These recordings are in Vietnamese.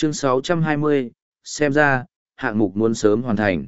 Chương 620, xem ra, hạng mục muốn sớm hoàn thành.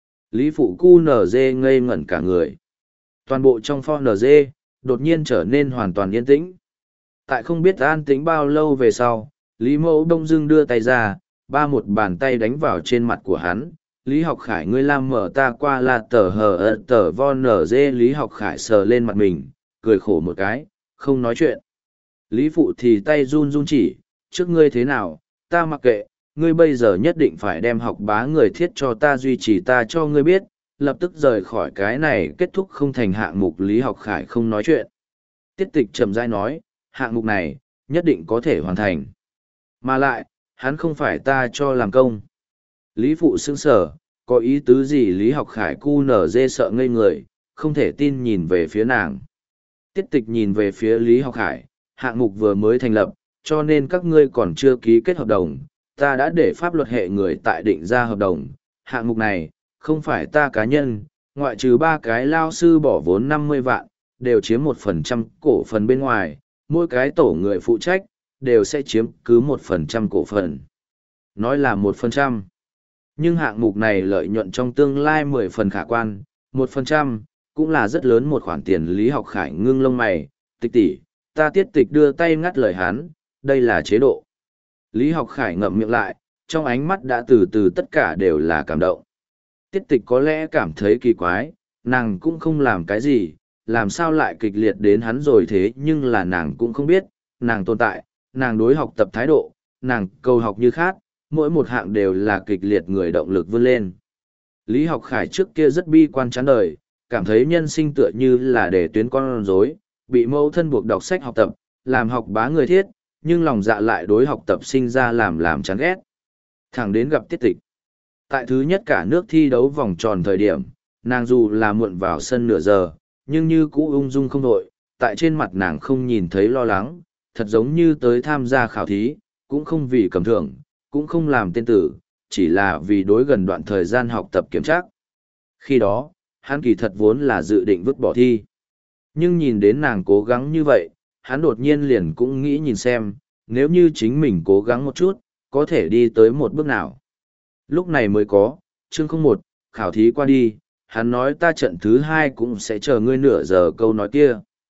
Lý Phụ Cu NG ngây ngẩn cả người. Toàn bộ trong pho NG, đột nhiên trở nên hoàn toàn yên tĩnh. Tại không biết an tĩnh bao lâu về sau, Lý Mẫu đông dưng đưa tay ra, một bàn tay đánh vào trên mặt của hắn. Lý Học Khải, ngươi làm mở ta qua là tờ hờ tờ von NG. Lý Học Khải sờ lên mặt mình, cười khổ một cái, không nói chuyện. Lý Phụ thì tay run run chỉ, trước ngươi thế nào, ta mặc kệ, ngươi bây giờ nhất định phải đem học bá người thiết cho ta duy trì, ta cho ngươi biết, lập tức rời khỏi cái này, kết thúc không thành hạng mục. Lý Học Khải không nói chuyện. Tiết Tịch trầm rãi nói, hạng mục này, nhất định có thể hoàn thành. Mà lại, hắn không phải ta cho làm công. Lý Phụ sững sờ, có ý tứ gì? Lý Học Khải cu nở dê sợ ngây người, không thể tin nhìn về phía nàng. Tiết Tịch nhìn về phía Lý Học Khải, hạng mục vừa mới thành lập, cho nên các ngươi còn chưa ký kết hợp đồng. Ta đã để pháp luật hệ người tại định ra hợp đồng. Hạng mục này, không phải ta cá nhân, ngoại trừ 3 cái lao sư bỏ vốn 50 vạn, đều chiếm 1% cổ phần bên ngoài, mỗi cái tổ người phụ trách, đều sẽ chiếm cứ 1% cổ phần. Nói là 1%. Nhưng hạng mục này lợi nhuận trong tương lai 10 phần khả quan, 1%, cũng là rất lớn một khoản tiền. Lý Học Khải ngưng lông mày, Tịch tỷ, ta Tiết Tịch đưa tay ngắt lời hắn, đây là chế độ. Lý Học Khải ngậm miệng lại, trong ánh mắt đã từ từ tất cả đều là cảm động. Tiết Tịch có lẽ cảm thấy kỳ quái, nàng cũng không làm cái gì, làm sao lại kịch liệt đến hắn rồi thế, nhưng là nàng cũng không biết, nàng tồn tại, nàng đối học tập thái độ, nàng cầu học như khác, mỗi một hạng đều là kịch liệt người động lực vươn lên. Lý Học Khải trước kia rất bi quan chán đời, cảm thấy nhân sinh tựa như là để tuyến con rối, bị mẫu thân buộc đọc sách học tập, làm học bá người thiết, nhưng lòng dạ lại đối học tập sinh ra làm chán ghét. Thẳng đến gặp Tiết Tịch. Tại thứ nhất cả nước thi đấu vòng tròn thời điểm, nàng dù là muộn vào sân nửa giờ, nhưng như cũ ung dung không đội, tại trên mặt nàng không nhìn thấy lo lắng, thật giống như tới tham gia khảo thí, cũng không vì cầm thưởng, cũng không làm tên tử, chỉ là vì đối gần đoạn thời gian học tập kiểm tra. Khi đó, hắn kỳ thật vốn là dự định vứt bỏ thi. Nhưng nhìn đến nàng cố gắng như vậy, hắn đột nhiên liền cũng nghĩ nhìn xem, nếu như chính mình cố gắng một chút, có thể đi tới một bước nào. Lúc này mới có, chương 01, khảo thí qua đi, hắn nói ta trận thứ 2 cũng sẽ chờ ngươi nửa giờ câu nói kia.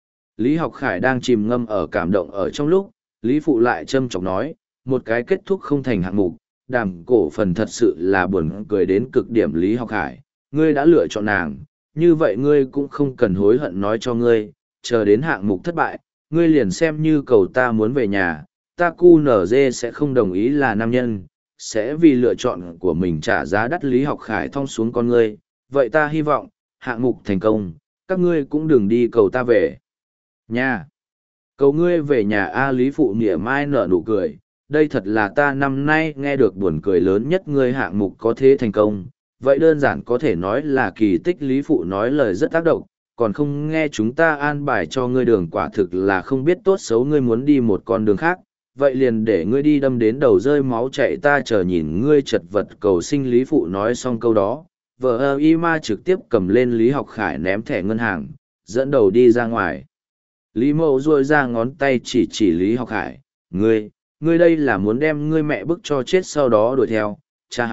Lý Học Khải đang chìm ngâm ở cảm động ở trong lúc, Lý Phụ lại châm chọc nói, một cái kết thúc không thành hạng mục, đàm cổ phần thật sự là buồn cười đến cực điểm. Lý Học Khải, ngươi đã lựa chọn nàng, như vậy ngươi cũng không cần hối hận, nói cho ngươi, chờ đến hạng mục thất bại, ngươi liền xem như cầu ta muốn về nhà, ta cu nở dê sẽ không đồng ý là nam nhân, sẽ vì lựa chọn của mình trả giá đắt. Lý Học Khải thong xuống con ngươi, vậy ta hy vọng, hạng mục thành công, các ngươi cũng đừng đi cầu ta về nhà. Cầu ngươi về nhà a. Lý Phụ mỉa mai nở nụ cười, đây thật là ta năm nay nghe được buồn cười lớn nhất, ngươi hạng mục có thế thành công, vậy đơn giản có thể nói là kỳ tích. Lý Phụ nói lời rất tác động, còn không nghe chúng ta an bài cho ngươi đường, quả thực là không biết tốt xấu. Ngươi muốn đi một con đường khác, vậy liền để ngươi đi đâm đến đầu rơi máu chạy, ta chờ nhìn ngươi chật vật cầu sinh. Lý Phụ nói xong câu đó, vợ y ma trực tiếp cầm lên Lý Học Khải ném thẻ ngân hàng, dẫn đầu đi ra ngoài. Lý Mậu duỗi ra ngón tay chỉ Lý Học Khải, ngươi đây là muốn đem ngươi mẹ bức cho chết sau đó đuổi theo, cha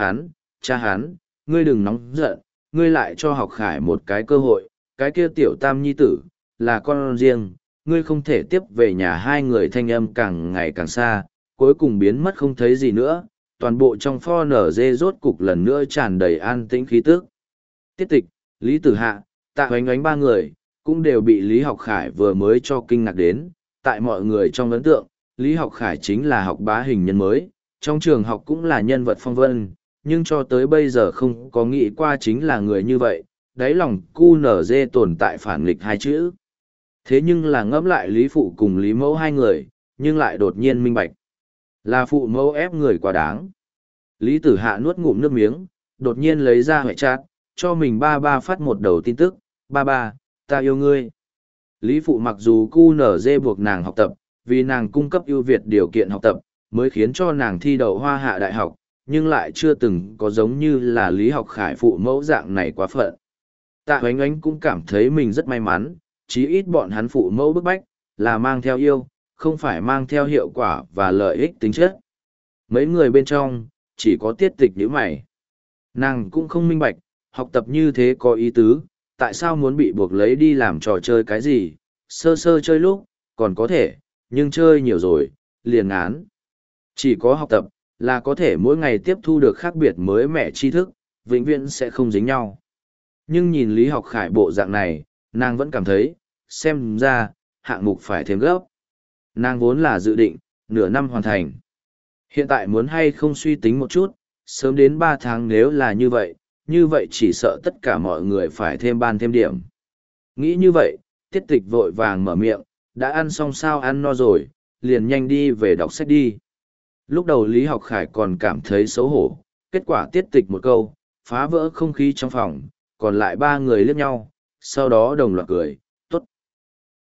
hắn, ngươi đừng nóng giận, ngươi lại cho Học Khải một cái cơ hội, cái kia tiểu tam nhi tử, là con riêng, ngươi không thể tiếp về nhà. Hai người thanh âm càng ngày càng xa, cuối cùng biến mất không thấy gì nữa, toàn bộ trong pho nở dê rốt cục lần nữa tràn đầy an tĩnh khí tức. Tiết Tịch, Lý Tử Hạ, Tạ Oánh Oánh 3 người, cũng đều bị Lý Học Khải vừa mới cho kinh ngạc đến. Tại mọi người trong ấn tượng, Lý Học Khải chính là học bá hình nhân mới, trong trường học cũng là nhân vật phong vân, nhưng cho tới bây giờ không có nghĩ qua chính là người như vậy, đáy lòng cu nở dê tồn tại phản nghịch 2 chữ. Thế nhưng là ngẫm lại Lý Phụ cùng Lý Mẫu 2 người, nhưng lại đột nhiên minh bạch. Là phụ mẫu ép người quá đáng. Lý Tử Hạ nuốt ngụm nước miếng, đột nhiên lấy ra hệ chat, cho mình ba phát một đầu tin tức, ba, ta yêu ngươi. Lý Phụ mặc dù cu nở dê buộc nàng học tập, vì nàng cung cấp ưu việt điều kiện học tập, mới khiến cho nàng thi đậu Hoa Hạ Đại học, nhưng lại chưa từng có giống như là Lý Học Khải phụ mẫu dạng này quá phận. Tạ Oánh Oánh cũng cảm thấy mình rất may mắn, chí ít bọn hắn phụ mẫu bức bách, là mang theo yêu, không phải mang theo hiệu quả và lợi ích tính chất. Mấy người bên trong, chỉ có tiết tịch nhíu mày. Nàng cũng không minh bạch, học tập như thế có ý tứ, tại sao muốn bị buộc lấy đi làm trò chơi cái gì, sơ sơ chơi lúc, còn có thể, nhưng chơi nhiều rồi, liền ngán. Chỉ có học tập, là có thể mỗi ngày tiếp thu được khác biệt mới mẻ tri thức, vĩnh viễn sẽ không dính nhau. Nhưng nhìn Lý Học Khải bộ dạng này, nàng vẫn cảm thấy, xem ra, hạng mục phải thêm gấp. Nàng vốn là dự định, nửa năm hoàn thành. Hiện tại muốn hay không suy tính một chút, sớm đến 3 tháng nếu là như vậy chỉ sợ tất cả mọi người phải thêm ban thêm điểm. Nghĩ như vậy, tiết tịch vội vàng mở miệng, đã ăn xong sao ăn no rồi, liền nhanh đi về đọc sách đi. Lúc đầu Lý Học Khải còn cảm thấy xấu hổ, kết quả tiết tịch một câu, phá vỡ không khí trong phòng, còn lại 3 người liếc nhau, sau đó đồng loạt cười,